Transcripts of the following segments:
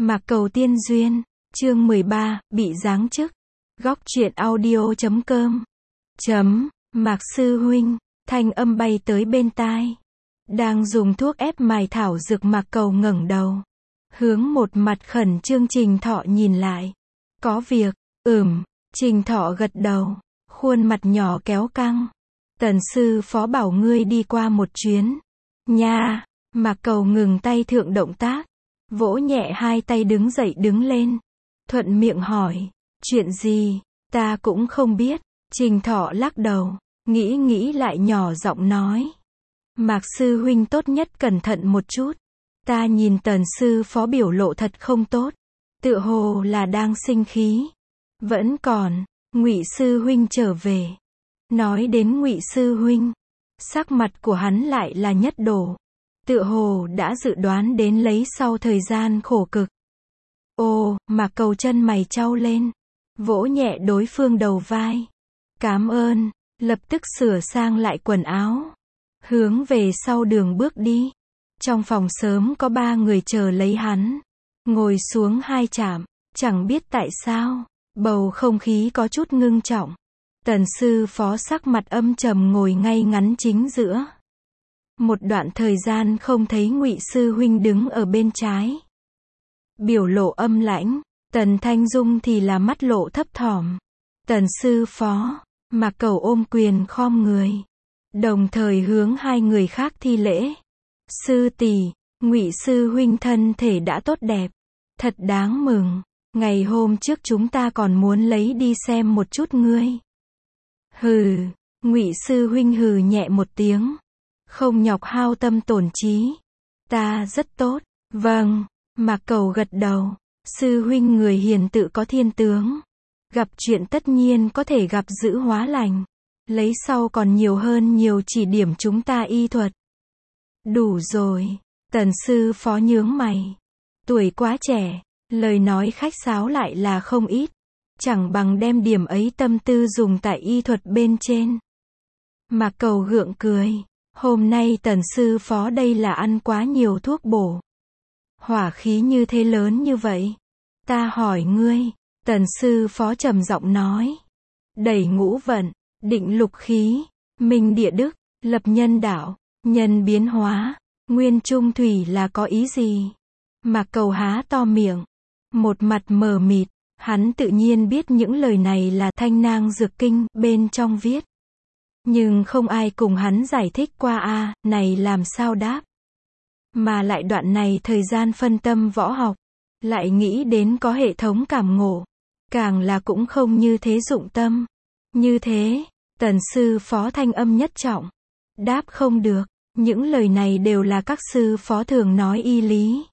Mạc Cầu Tiên Duyên, chương 13, bị giáng chức. Góc truyện audio.com. Mạc sư huynh, thanh âm bay tới bên tai. Đang dùng thuốc ép mài thảo dược. Mạc Cầu ngẩng đầu, hướng một mặt khẩn trương Trình Thọ nhìn lại. Có việc, Trình Thọ gật đầu, khuôn mặt nhỏ kéo căng. Tần sư phó bảo ngươi đi qua một chuyến. Nha, Mạc Cầu ngừng tay thượng động tác, vỗ nhẹ hai tay đứng dậy đứng lên. Thuận miệng hỏi, chuyện gì, ta cũng không biết. Trình Thọ lắc đầu, nghĩ lại nhỏ giọng nói. Mạc sư huynh tốt nhất cẩn thận một chút. Ta nhìn Tần sư phó biểu lộ thật không tốt, tựa hồ là đang sinh khí. Vẫn còn, Ngụy sư huynh trở về. Nói đến Ngụy sư huynh, sắc mặt của hắn lại là nhất đổ, tựa hồ đã dự đoán đến lấy sau thời gian khổ cực. Ồ, Mạc Cầu chân mày chau lên, vỗ nhẹ đối phương đầu vai. Cảm ơn, lập tức sửa sang lại quần áo, hướng về sau đường bước đi. Trong phòng sớm có 3 người chờ lấy hắn, ngồi xuống 2 chạm, chẳng biết tại sao, bầu không khí có chút ngưng trọng. Tần sư phó sắc mặt âm trầm ngồi ngay ngắn chính giữa. Một đoạn thời gian không thấy Ngụy sư huynh đứng ở bên trái, biểu lộ âm lãnh. Tần Thanh Dung thì là mắt lộ thấp thỏm. Tần sư phó, Mạc Cầu ôm quyền khom người, đồng thời hướng 2 người khác thi lễ. Sư tỷ, Ngụy sư huynh thân thể đã tốt đẹp, thật đáng mừng. Ngày hôm trước chúng ta còn muốn lấy đi xem một chút ngươi. Hừ, Ngụy sư huynh hừ nhẹ một tiếng, không nhọc hao tâm tổn trí. Ta rất tốt. Vâng, Mạc Cầu gật đầu. Sư huynh người hiền tự có thiên tướng, gặp chuyện tất nhiên có thể gặp dữ hóa lành. Lấy sau còn nhiều hơn nhiều chỉ điểm chúng ta y thuật. Đủ rồi. Tần sư phó nhướng mày. Tuổi quá trẻ, lời nói khách sáo lại là không ít, chẳng bằng đem điểm ấy tâm tư dùng tại y thuật bên trên. Mạc Cầu gượng cười. Hôm nay Tần sư phó đây là ăn quá nhiều thuốc bổ, hỏa khí như thế lớn như vậy. Ta hỏi ngươi, Tần sư phó trầm giọng nói. Đẩy ngũ vận, định lục khí, minh địa đức, lập nhân đạo, nhân biến hóa, nguyên trung thủy là có ý gì? Mạc Cầu há to miệng, một mặt mờ mịt. Hắn tự nhiên biết những lời này là Thanh Nang Dược Kinh bên trong viết, nhưng không ai cùng hắn giải thích qua này làm sao đáp. Mà lại đoạn này thời gian phân tâm võ học, lại nghĩ đến có hệ thống cảm ngộ, càng là cũng không như thế dụng tâm. Như thế, Tần sư phó thanh âm nhất trọng, đáp không được. Những lời này đều là các sư phó thường nói y lý,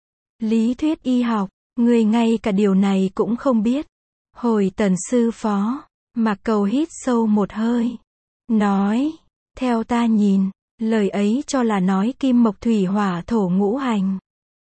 lý thuyết y học, người ngay cả điều này cũng không biết. Hồi Tần sư phó, Mạc Cầu hít sâu một hơi, nói, theo ta nhìn, lời ấy cho là nói kim mộc thủy hỏa thổ ngũ hành,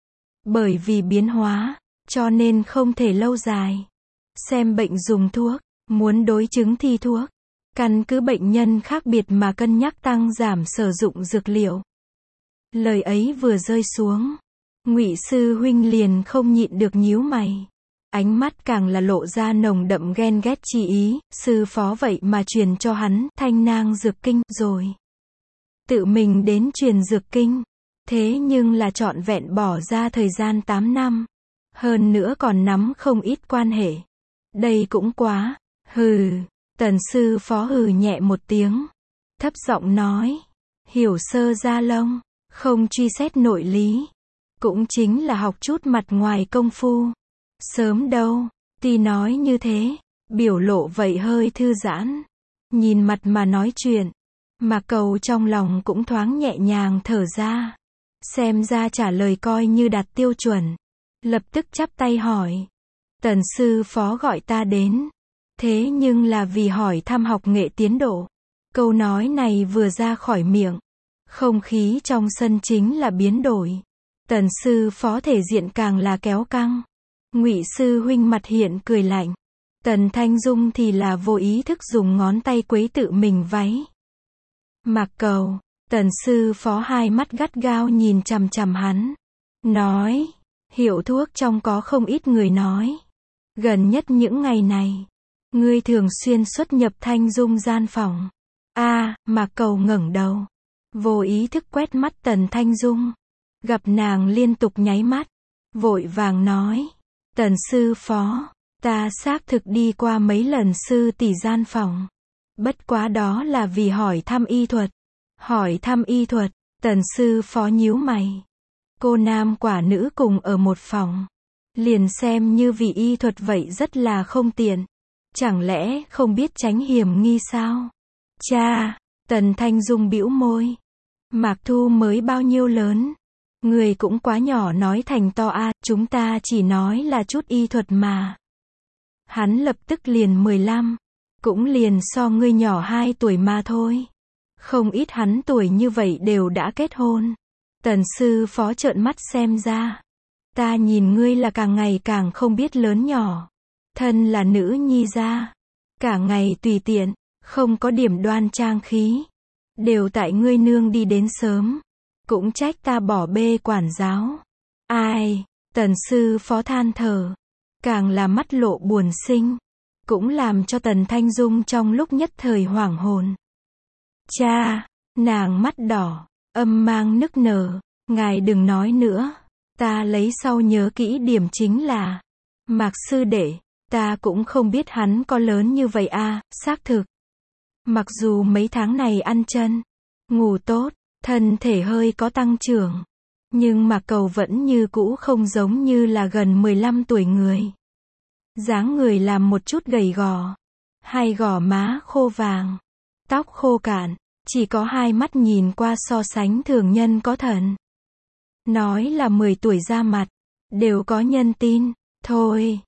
bởi vì biến hóa, cho nên không thể lâu dài. Xem bệnh dùng thuốc, muốn đối chứng thi thuốc, căn cứ bệnh nhân khác biệt mà cân nhắc tăng giảm sử dụng dược liệu. Lời ấy vừa rơi xuống, Ngụy sư huynh liền không nhịn được nhíu mày, ánh mắt càng là lộ ra nồng đậm ghen ghét chi ý. Sư phó vậy mà truyền cho hắn Thanh Nang Dược Kinh rồi, tự mình đến truyền dược kinh, thế nhưng là trọn vẹn bỏ ra thời gian 8 năm, hơn nữa còn nắm không ít quan hệ. Đây cũng quá. Hừ. Tần sư phó hừ nhẹ một tiếng, thấp giọng nói, hiểu sơ gia lông, không truy xét nội lý, cũng chính là học chút mặt ngoài công phu. Sớm đâu. Tuy nói như thế, biểu lộ vậy hơi thư giãn, nhìn mặt mà nói chuyện. Mạc Cầu trong lòng cũng thoáng nhẹ nhàng thở ra, xem ra trả lời coi như đạt tiêu chuẩn. Lập tức chắp tay hỏi, Tần sư phó gọi ta đến, thế nhưng là vì hỏi thăm học nghệ tiến độ. Câu nói này vừa ra khỏi miệng, không khí trong sân chính là biến đổi. Tần sư phó thể diện càng là kéo căng. Ngụy sư huynh mặt hiện cười lạnh. Tần Thanh Dung thì là vô ý thức dùng ngón tay quấy tự mình váy. Mạc Cầu, Tần sư phó hai mắt gắt gao nhìn chằm chằm hắn, nói, Hiệu thuốc trong có không ít người nói. Gần nhất những ngày này, ngươi thường xuyên xuất nhập Thanh Dung gian phòng. Mạc Cầu ngẩng đầu, vô ý thức quét mắt Tần Thanh Dung. Gặp nàng liên tục nháy mắt, vội vàng nói. Tần sư phó, ta xác thực đi qua mấy lần sư tỷ gian phòng. Bất quá đó là vì hỏi thăm y thuật. Hỏi thăm y thuật, Tần sư phó nhíu mày. Cô nam quả nữ cùng ở một phòng. Liền xem như vì y thuật vậy rất là không tiện. Chẳng lẽ không biết tránh hiểm nghi sao? Cha, Tần Thanh Dung bĩu môi. Mạc Thu mới bao nhiêu lớn? Người cũng quá nhỏ nói thành to chúng ta chỉ nói là chút y thuật mà. Hắn lập tức liền 15. Cũng liền so ngươi nhỏ 2 tuổi mà thôi. Không ít hắn tuổi như vậy đều đã kết hôn. Tần sư phó trợn mắt xem ra. Ta nhìn ngươi là càng ngày càng không biết lớn nhỏ. Thân là nữ nhi gia. Cả ngày tùy tiện, không có điểm đoan trang khí. Đều tại ngươi nương đi đến sớm. Cũng trách ta bỏ bê quản giáo. Ai, Tần sư phó than thở. Càng là mắt lộ buồn sinh. Cũng làm cho Tần Thanh Dung trong lúc nhất thời hoảng hồn. Cha, nàng mắt đỏ, âm mang nức nở. Ngài đừng nói nữa. Ta lấy sau nhớ kỹ điểm chính là. Mạc sư đệ, ta cũng không biết hắn có lớn như vậy xác thực. Mặc dù mấy tháng này ăn chân, ngủ tốt, thân thể hơi có tăng trưởng. Nhưng Mạc Cầu vẫn như cũ không giống như là gần 15 tuổi người. Dáng người làm một chút gầy gò. Hai gò má khô vàng. Tóc khô cạn. Chỉ có hai mắt nhìn qua so sánh thường nhân có thần. Nói là 10 tuổi ra mặt. Đều có nhân tin. Thôi,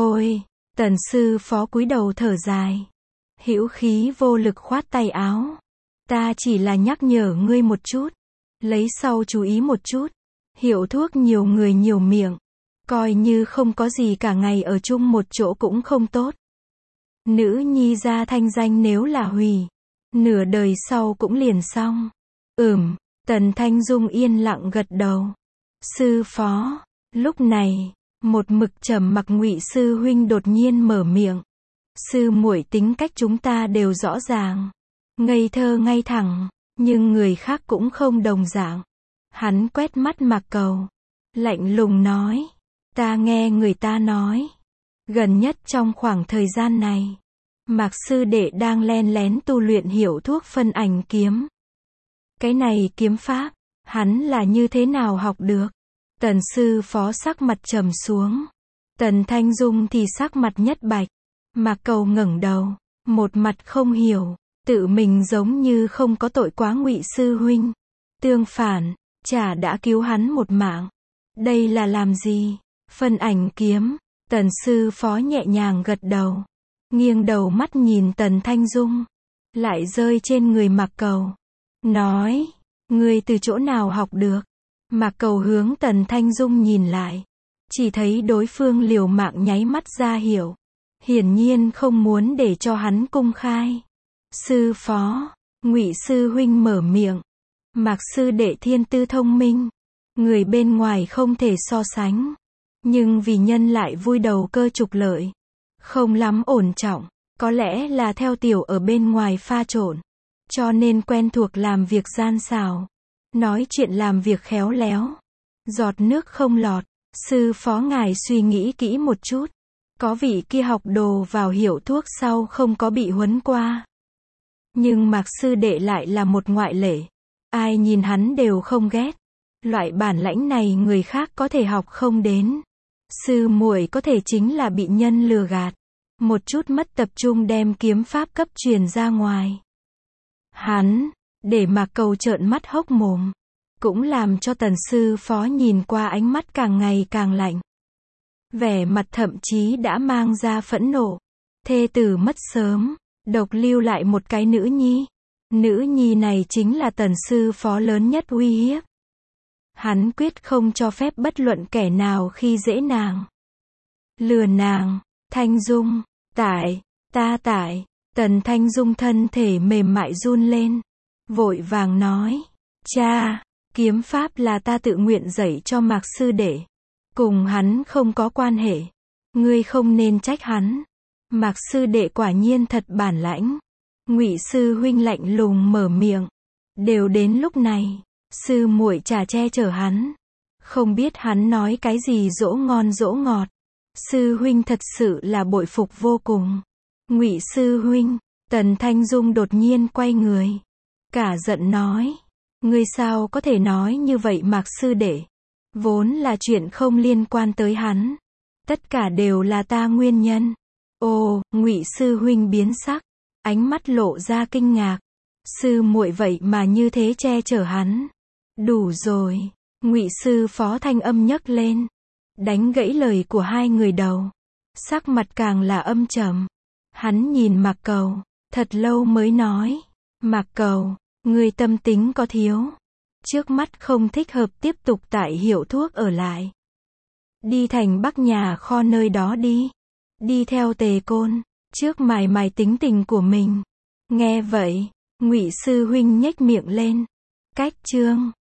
Tần sư phó cúi đầu thở dài. Hữu khí vô lực khoát tay áo. Ta chỉ là nhắc nhở ngươi một chút. Lấy sau chú ý một chút. Hiệu thuốc nhiều người nhiều miệng. Coi như không có gì cả ngày ở chung một chỗ cũng không tốt. Nữ nhi gia thanh danh nếu là hủy. Nửa đời sau cũng liền xong. Tần Thanh Dung yên lặng gật đầu. Sư phó. Lúc này, một mực trầm mặc Ngụy sư huynh đột nhiên mở miệng. Sư muội tính cách chúng ta đều rõ ràng. Ngây thơ ngay thẳng. Nhưng người khác cũng không đồng dạng. Hắn quét mắt Mạc Cầu. Lạnh lùng nói. Ta nghe người ta nói. Gần nhất trong khoảng thời gian này. Mạc sư đệ đang len lén tu luyện hiểu thuốc phân ảnh kiếm. Cái này kiếm pháp. Hắn là như thế nào học được? Tần sư phó sắc mặt trầm xuống. Tần Thanh Dung thì sắc mặt nhất bạch. Mạc Cầu ngẩng đầu. Một mặt không hiểu. Tự mình giống như không có tội quá Ngụy sư huynh. Tương phản, chả đã cứu hắn một mạng. Đây là làm gì? Phân ảnh kiếm. Tần sư phó nhẹ nhàng gật đầu. Nghiêng đầu mắt nhìn Tần Thanh Dung. Lại rơi trên người Mạc Cầu. Nói. Ngươi từ chỗ nào học được? Mạc Cầu hướng Tần Thanh Dung nhìn lại. Chỉ thấy đối phương liều mạng nháy mắt ra hiểu. Hiển nhiên không muốn để cho hắn cung khai. Sư phó. Ngụy sư huynh mở miệng. Mạc sư đệ thiên tư thông minh. Người bên ngoài không thể so sánh. Nhưng vì nhân lại vui đầu cơ trục lợi. Không lắm ổn trọng. Có lẽ là theo tiểu ở bên ngoài pha trộn. Cho nên quen thuộc làm việc gian xảo. Nói chuyện làm việc khéo léo. Giọt nước không lọt. Sư phó ngài suy nghĩ kỹ một chút. Có vị kia học đồ vào hiểu thuốc sau không có bị huấn qua. Nhưng Mạc sư đệ lại là một ngoại lệ. Ai nhìn hắn đều không ghét. Loại bản lãnh này người khác có thể học không đến. Sư muội có thể chính là bị nhân lừa gạt. Một chút mất tập trung đem kiếm pháp cấp truyền ra ngoài. Hắn, để Mạc Cầu trợn mắt hốc mồm. Cũng làm cho Tần sư phó nhìn qua ánh mắt càng ngày càng lạnh. Vẻ mặt thậm chí đã mang ra phẫn nộ. Thê tử mất sớm, độc lưu lại một cái nữ nhi. Nữ nhi này chính là Tần sư phó lớn nhất uy hiếp. Hắn quyết không cho phép bất luận kẻ nào khi dễ nàng. Lừa nàng. Thanh Dung. Tại. Tần Thanh Dung thân thể mềm mại run lên. Vội vàng nói. Cha, kiếm pháp là ta tự nguyện dạy cho Mạc sư đệ. cùng hắn không có quan hệ. Ngươi không nên trách hắn. Mạc sư đệ quả nhiên thật bản lãnh. Ngụy sư huynh lạnh lùng mở miệng. Đều đến lúc này, sư muội chả che chở hắn. Không biết hắn nói cái gì dỗ ngon dỗ ngọt. Sư huynh thật sự là bội phục vô cùng. Ngụy sư huynh, Tần Thanh Dung đột nhiên quay người. Cả giận nói. Ngươi sao có thể nói như vậy Mạc sư đệ? Vốn là chuyện không liên quan tới hắn. Tất cả đều là ta nguyên nhân. Ồ, Ngụy sư huynh biến sắc. Ánh mắt lộ ra kinh ngạc. Sư muội vậy mà như thế che chở hắn. Đủ rồi. Ngụy sư phó thanh âm nhấc lên. Đánh gãy lời của hai người đầu. Sắc mặt càng là âm trầm. Hắn nhìn Mạc Cầu. Thật lâu mới nói. Mạc Cầu, ngươi tâm tính có thiếu. Trước mắt không thích hợp tiếp tục tại hiệu thuốc ở lại. Đi thành Bắc nhà kho nơi đó đi. Đi theo Tề Côn. Trước mài mài tính tình của mình. Nghe vậy, Ngụy sư huynh nhếch miệng lên. Cách chương